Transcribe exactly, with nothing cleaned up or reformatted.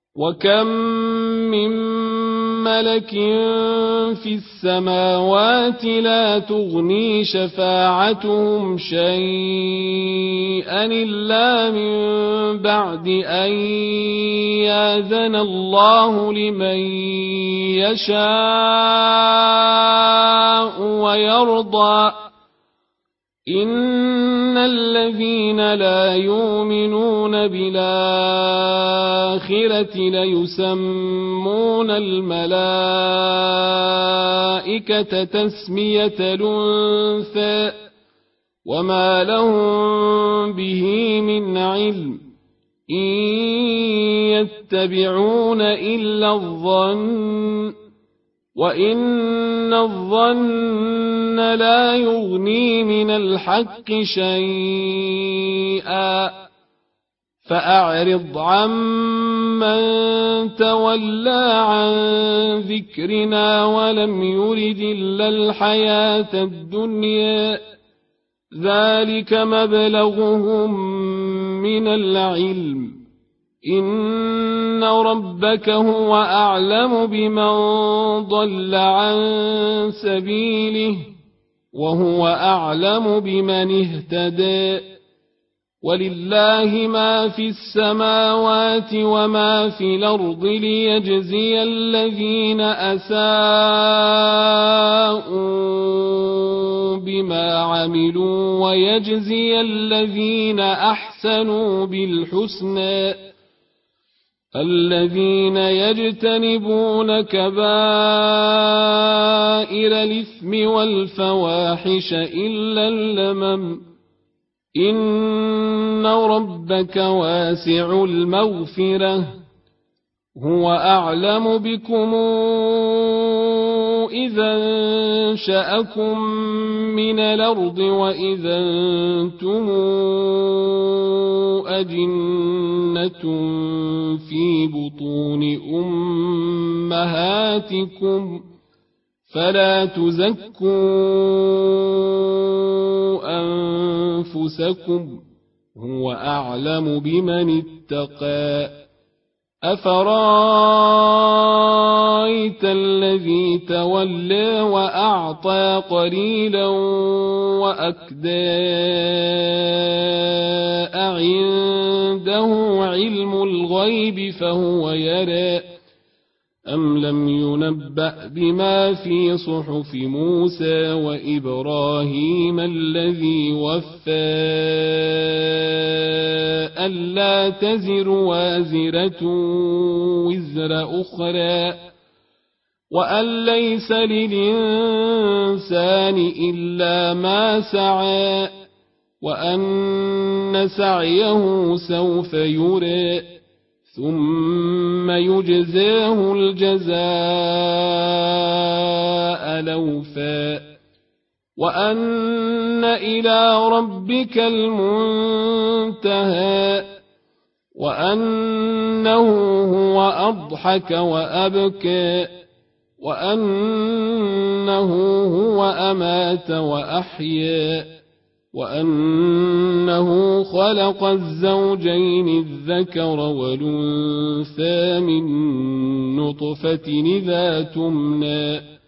وكم من ملك في السماوات لا تغني شفاعتهم شيئا إلا من بعد أن يأذن الله لمن يشاء ويرضى إن الذين لا يؤمنون بالآخرة ليسمون الملائكة تسمية الأنثى وما لهم به من علم إن يتبعون إلا الظن وإن الظن لا يغني من الحق شيئا فأعرض عمن تولى عن ذكرنا ولم يرد إلا الحياة الدنيا ذلك مبلغهم من العلم إن ربك هو أعلم بمن ضل عن سبيله وهو أعلم بمن اهتدى ولله ما في السماوات وما في الأرض ليجزي الذين أساءوا بما عملوا ويجزي الذين أحسنوا بالحسنى الذين يجتنبون كبائر الإثم والفواحش إلا اللمم إن ربك واسع المغفرة هو أعلم بكم إذا انشأكم من الأرض وإذا أنتم أجنة في بطون أمهاتكم فلا تزكوا أنفسكم هو أعلم بمن اتقى أفرأيت الذي تولى وأعطى قليلا وأكدى أعنده علم الغيب فهو يرى أم لم ينبأ بما في صحف موسى وإبراهيم الذي وفى ألا تزر وازرة وزر أخرى وأن ليس للإنسان إلا ما سعى وأن سعيه سوف يرى ثم يجزاه الجزاء الأوفى وأن إلى ربك المنتهى وأنه هو أضحك وأبكى وأنه هو أمات وأحيا وأنه خلق الزوجين الذكر والأنثى من نطفة إذا تمنى